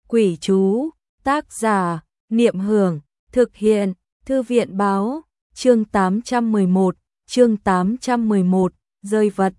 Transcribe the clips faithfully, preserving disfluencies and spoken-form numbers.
Quỷ chú, tác giả, Niệm Hưởng, thực hiện, Thư viện báo, chương tám trăm mười một, chương tám trăm mười một, rơi vật.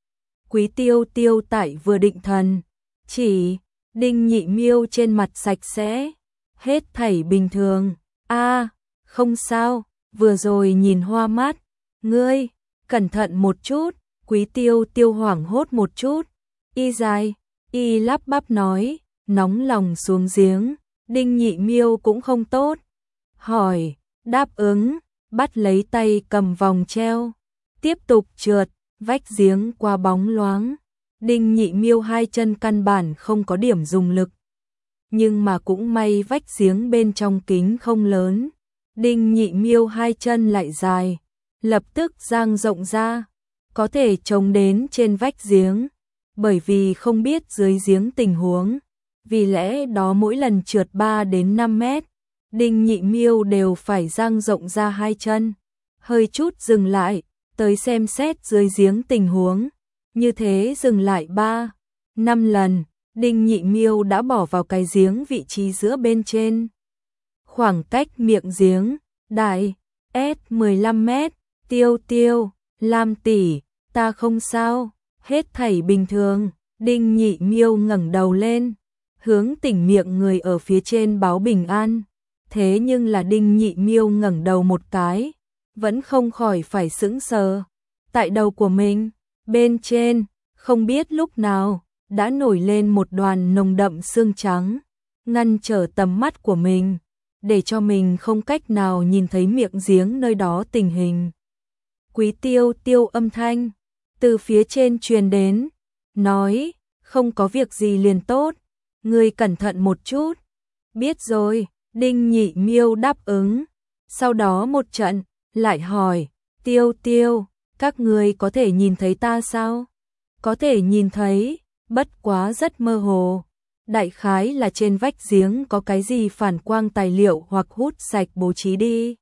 Quý Tiêu Tiêu tại vừa định thần, chỉ, Đinh Nhị Miêu trên mặt sạch sẽ, hết thảy bình thường. A, không sao, vừa rồi nhìn hoa mắt, ngươi, cẩn thận một chút. Quý Tiêu Tiêu hoảng hốt một chút, y dài, y lắp bắp nói, nóng lòng xuống giếng. Đinh Nhị Miêu cũng không tốt, hỏi, đáp ứng, bắt lấy tay cầm vòng treo, tiếp tục trượt, vách giếng qua bóng loáng. Đinh Nhị Miêu hai chân căn bản không có điểm dùng lực, nhưng mà cũng may vách giếng bên trong kính không lớn. Đinh Nhị Miêu hai chân lại dài, lập tức dang rộng ra, có thể trông đến trên vách giếng, bởi vì không biết dưới giếng tình huống, vì lẽ đó mỗi lần trượt ba đến năm mét, Đinh Nhị Miêu đều phải dang rộng ra hai chân, hơi chút dừng lại, tới xem xét dưới giếng tình huống. Như thế dừng lại ba, năm lần, Đinh Nhị Miêu đã bỏ vào cái giếng vị trí giữa bên trên. Khoảng cách miệng giếng, đại, S mười lăm mét, Tiêu Tiêu, Lam tỷ, ta không sao, hết thảy bình thường. Đinh Nhị Miêu ngẩng đầu lên, hướng tỉnh miệng người ở phía trên báo bình an. Thế nhưng là Đinh Nhị Miêu ngẩng đầu một cái, vẫn không khỏi phải sững sờ. Tại đầu của mình, bên trên, không biết lúc nào, đã nổi lên một đoàn nồng đậm xương trắng, ngăn trở tầm mắt của mình, để cho mình không cách nào nhìn thấy miệng giếng nơi đó tình hình. Quý Tiêu Tiêu âm thanh, từ phía trên truyền đến, nói, không có việc gì liền tốt, ngươi cẩn thận một chút. Biết rồi, Đinh Nhị Miêu đáp ứng, sau đó một trận, lại hỏi, Tiêu Tiêu, các ngươi có thể nhìn thấy ta sao? Có thể nhìn thấy, bất quá rất mơ hồ. Đại khái là trên vách giếng có cái gì phản quang tài liệu hoặc hút sạch bố trí đi.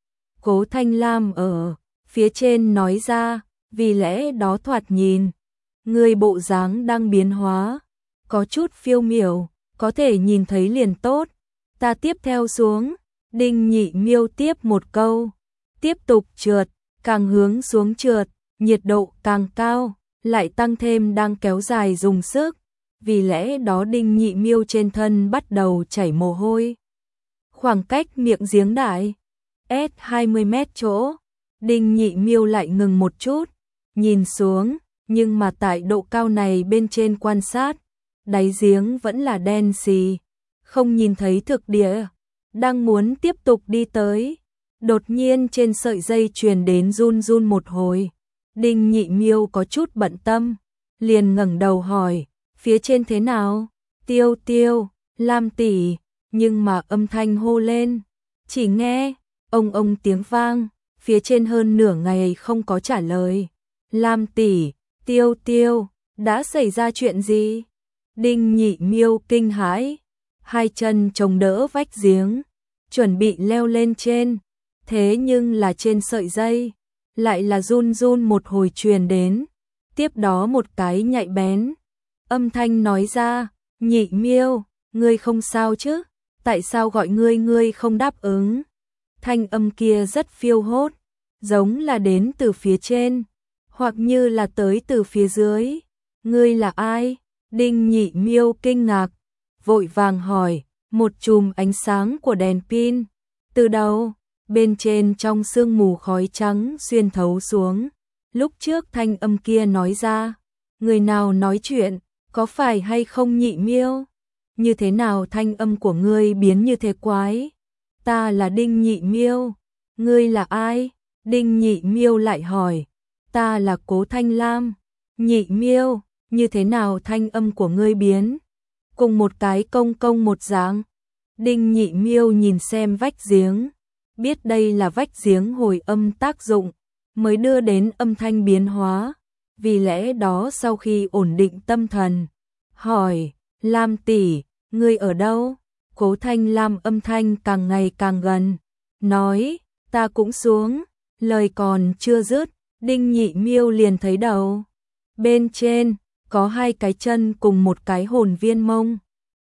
Cố Thanh Lam ở phía trên nói ra, vì lẽ đó thoạt nhìn, người bộ dáng đang biến hóa, có chút phiêu miểu, có thể nhìn thấy liền tốt. Ta tiếp theo xuống, Đinh Nhị Miêu tiếp một câu, tiếp tục trượt, càng hướng xuống trượt, nhiệt độ càng cao, lại tăng thêm đang kéo dài dùng sức, vì lẽ đó Đinh Nhị Miêu trên thân bắt đầu chảy mồ hôi. Khoảng cách miệng giếng đại, S hai mươi mét chỗ, Đinh Nhị Miêu lại ngừng một chút, nhìn xuống, nhưng mà tại độ cao này bên trên quan sát, đáy giếng vẫn là đen xì, không nhìn thấy thực địa. Đang muốn tiếp tục đi tới, đột nhiên trên sợi dây truyền đến run run một hồi. Đinh Nhị Miêu có chút bận tâm, liền ngẩng đầu hỏi, phía trên thế nào? Tiêu Tiêu, Lam tỷ, nhưng mà âm thanh hô lên, chỉ nghe ông ông tiếng vang, phía trên hơn nửa ngày không có trả lời. Lam tỷ, Tiêu Tiêu, đã xảy ra chuyện gì? Đinh Nhị Miêu kinh hãi, hai chân chống đỡ vách giếng, chuẩn bị leo lên trên, thế nhưng là trên sợi dây, lại là run run một hồi truyền đến, tiếp đó một cái nhạy bén. Âm thanh nói ra, Nhị Miêu, ngươi không sao chứ? Tại sao gọi ngươi ngươi không đáp ứng? Thanh âm kia rất phiêu hốt, giống là đến từ phía trên, hoặc như là tới từ phía dưới. Ngươi là ai? Đinh Nhị Miêu kinh ngạc, vội vàng hỏi, một chùm ánh sáng của đèn pin, từ đâu? Bên trên trong sương mù khói trắng xuyên thấu xuống. Lúc trước thanh âm kia nói ra, người nào nói chuyện, có phải hay không Nhị Miêu? Như thế nào thanh âm của ngươi biến như thế quái? Ta là Đinh Nhị Miêu, ngươi là ai? Đinh Nhị Miêu lại hỏi, ta là Cố Thanh Lam. Nhị Miêu, như thế nào thanh âm của ngươi biến? Cùng một cái công công một dáng. Đinh Nhị Miêu nhìn xem vách giếng, biết đây là vách giếng hồi âm tác dụng, mới đưa đến âm thanh biến hóa, vì lẽ đó sau khi ổn định tâm thần, hỏi, Lam tỷ, ngươi ở đâu? Cố Thanh Lam âm thanh càng ngày càng gần, nói, ta cũng xuống. Lời còn chưa dứt, Đinh Nhị Miêu liền thấy đầu bên trên có hai cái chân cùng một cái hồn viên mông,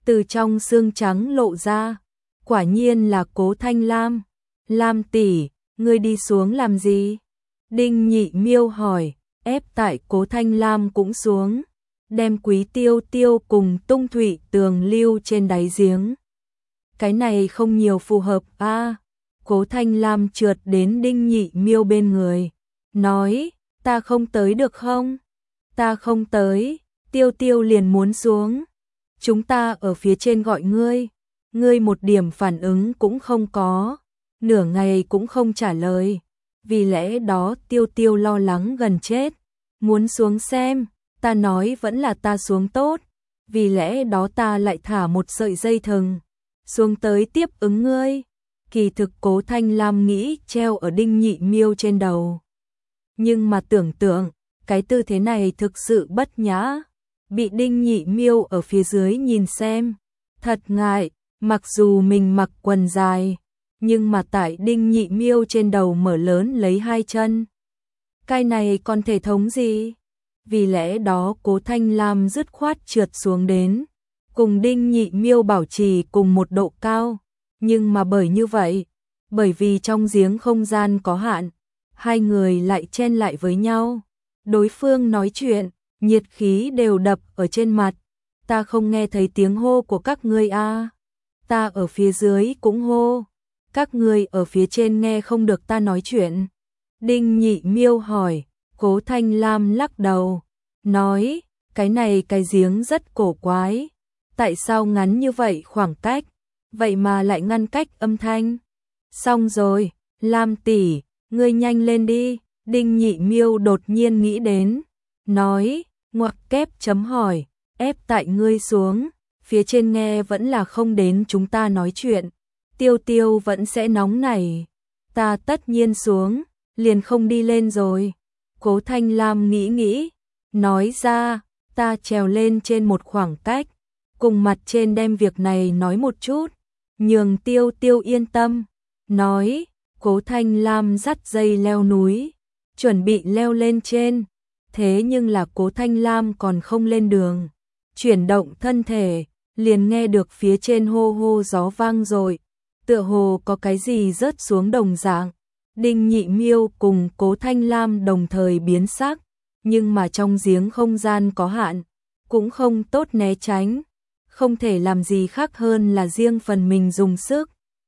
từ trong xương trắng lộ ra. Quả nhiên là Cố Thanh Lam. Lam tỷ, ngươi đi xuống làm gì? Đinh Nhị Miêu hỏi, ép tại Cố Thanh Lam cũng xuống, đem Quý Tiêu Tiêu cùng Tung Thủy Tường lưu trên đáy giếng. Cái này không nhiều phù hợp a. À, Cố Thanh Lam trượt đến Đinh Nhị Miêu bên người, nói, ta không tới được không? Ta không tới, Tiêu Tiêu liền muốn xuống. Chúng ta ở phía trên gọi ngươi, ngươi một điểm phản ứng cũng không có, nửa ngày cũng không trả lời. Vì lẽ đó Tiêu Tiêu lo lắng gần chết, muốn xuống xem, ta nói vẫn là ta xuống tốt, vì lẽ đó ta lại thả một sợi dây thừng xuống tới tiếp ứng ngươi. Kỳ thực Cố Thanh Lam nghĩ treo ở Đinh Nhị Miêu trên đầu, nhưng mà tưởng tượng, cái tư thế này thực sự bất nhã, bị Đinh Nhị Miêu ở phía dưới nhìn xem, thật ngại. Mặc dù mình mặc quần dài, nhưng mà tại Đinh Nhị Miêu trên đầu mở lớn lấy hai chân, cái này còn thể thống gì? Vì lẽ đó Cố Thanh Lam dứt khoát trượt xuống đến, cùng Đinh Nhị Miêu bảo trì cùng một độ cao. Nhưng mà bởi như vậy, bởi vì trong giếng không gian có hạn, hai người lại chen lại với nhau. Đối phương nói chuyện, nhiệt khí đều đập ở trên mặt. Ta không nghe thấy tiếng hô của các ngươi a. À. Ta ở phía dưới cũng hô, các ngươi ở phía trên nghe không được ta nói chuyện. Đinh Nhị Miêu hỏi, Cố Thanh Lam lắc đầu, nói, cái này cái giếng rất cổ quái, tại sao ngắn như vậy khoảng cách, vậy mà lại ngăn cách âm thanh. Xong rồi, Lam tỷ, ngươi nhanh lên đi. Đinh Nhị Miêu đột nhiên nghĩ đến, nói, ngoặc kép chấm hỏi, ép tại ngươi xuống, phía trên nghe vẫn là không đến chúng ta nói chuyện, Tiêu Tiêu vẫn sẽ nóng nảy, ta tất nhiên xuống, liền không đi lên rồi. Cố Thanh Lam nghĩ nghĩ, nói ra, ta trèo lên trên một khoảng cách, cùng mặt trên đem việc này nói một chút, nhường Tiêu Tiêu yên tâm. Nói, Cố Thanh Lam dắt dây leo núi, chuẩn bị leo lên trên, thế nhưng là Cố Thanh Lam còn không lên đường, chuyển động thân thể, liền nghe được phía trên hô hô gió vang rồi, tựa hồ có cái gì rớt xuống đồng dạng. Đinh Nhị Miêu cùng Cố Thanh Lam đồng thời biến sắc, nhưng mà trong giếng không gian có hạn, cũng không tốt né tránh, không thể làm gì khác hơn là riêng phần mình dùng sức.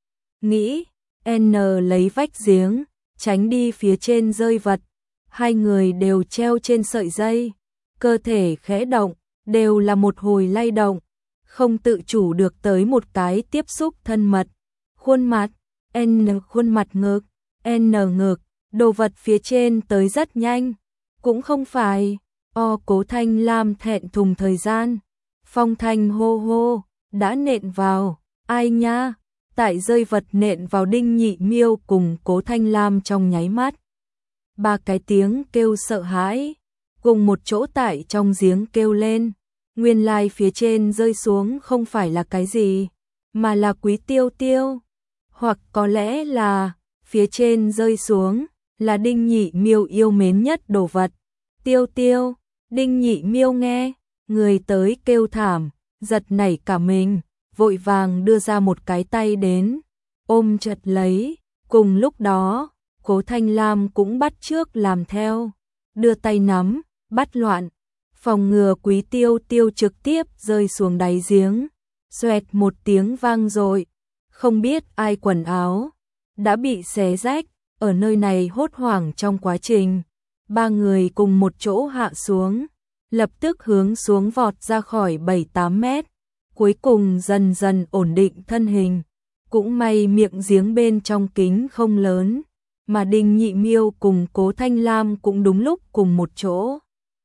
Nghĩ, N lấy vách giếng, tránh đi phía trên rơi vật, hai người đều treo trên sợi dây, cơ thể khẽ động, đều là một hồi lay động, không tự chủ được tới một cái tiếp xúc thân mật. Khuôn mặt, N khuôn mặt ngực, N ngực, đồ vật phía trên tới rất nhanh, cũng không phải, o Cố Thanh Lam thẹn thùng thời gian, phong thanh hô hô, đã nện vào, ai nha, tại rơi vật nện vào Đinh Nhị Miêu cùng Cố Thanh Lam trong nháy mắt. Ba cái tiếng kêu sợ hãi, cùng một chỗ tại trong giếng kêu lên, nguyên lai phía trên rơi xuống không phải là cái gì, mà là Quý Tiêu Tiêu, hoặc có lẽ là phía trên rơi xuống là Đinh Nhị Miêu yêu mến nhất đồ vật. Tiêu Tiêu, Đinh Nhị Miêu nghe người tới kêu thảm, giật nảy cả mình, vội vàng đưa ra một cái tay đến, ôm chặt lấy, cùng lúc đó, Cố Thanh Lam cũng bắt chước làm theo, đưa tay nắm, bắt loạn, phòng ngừa Quý Tiêu Tiêu trực tiếp rơi xuống đáy giếng, xoẹt một tiếng vang rồi, không biết ai quần áo đã bị xé rách. Ở nơi này hốt hoảng trong quá trình, ba người cùng một chỗ hạ xuống, lập tức hướng xuống vọt ra khỏi bảy tám mét, cuối cùng dần dần ổn định thân hình. Cũng may miệng giếng bên trong kính không lớn, mà Đinh Nhị Miêu cùng Cố Thanh Lam cũng đúng lúc cùng một chỗ,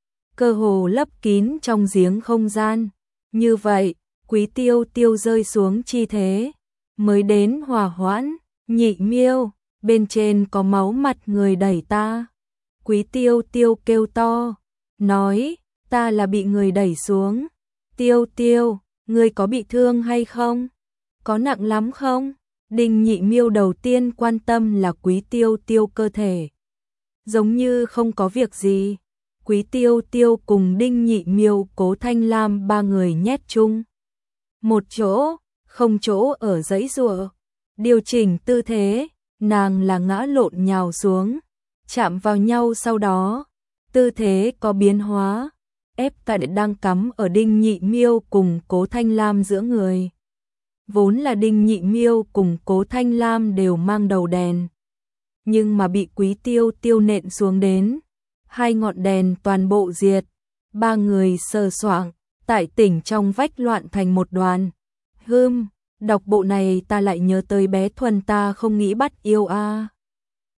cơ hồ lấp kín trong giếng không gian. Như vậy, Quý Tiêu Tiêu rơi xuống chi thế mới đến hòa hoãn. Nhị Miêu, bên trên có máu, mặt người đẩy ta. Quý Tiêu Tiêu kêu to, nói, ta là bị người đẩy xuống. Tiêu Tiêu, ngươi có bị thương hay không? Có nặng lắm không? Đinh Nhị Miêu đầu tiên quan tâm là Quý Tiêu Tiêu cơ thể, giống như không có việc gì. Quý Tiêu Tiêu cùng Đinh Nhị Miêu, Cố Thanh Lam ba người nhét chung một chỗ, không chỗ ở giãy giụa. Điều chỉnh tư thế, nàng là ngã lộn nhào xuống, chạm vào nhau sau đó, tư thế có biến hóa, ép cạnh đang cắm ở Đinh Nhị Miêu cùng Cố Thanh Lam giữa người. Vốn là Đinh Nhị Miêu cùng Cố Thanh Lam đều mang đầu đèn, nhưng mà bị Quý Tiêu Tiêu nện xuống đến, hai ngọn đèn toàn bộ diệt, ba người sờ soạng, tại tỉnh trong vách loạn thành một đoàn. Hưm, đọc bộ này ta lại nhớ tới bé Thuần ta không nghĩ bắt yêu a. À.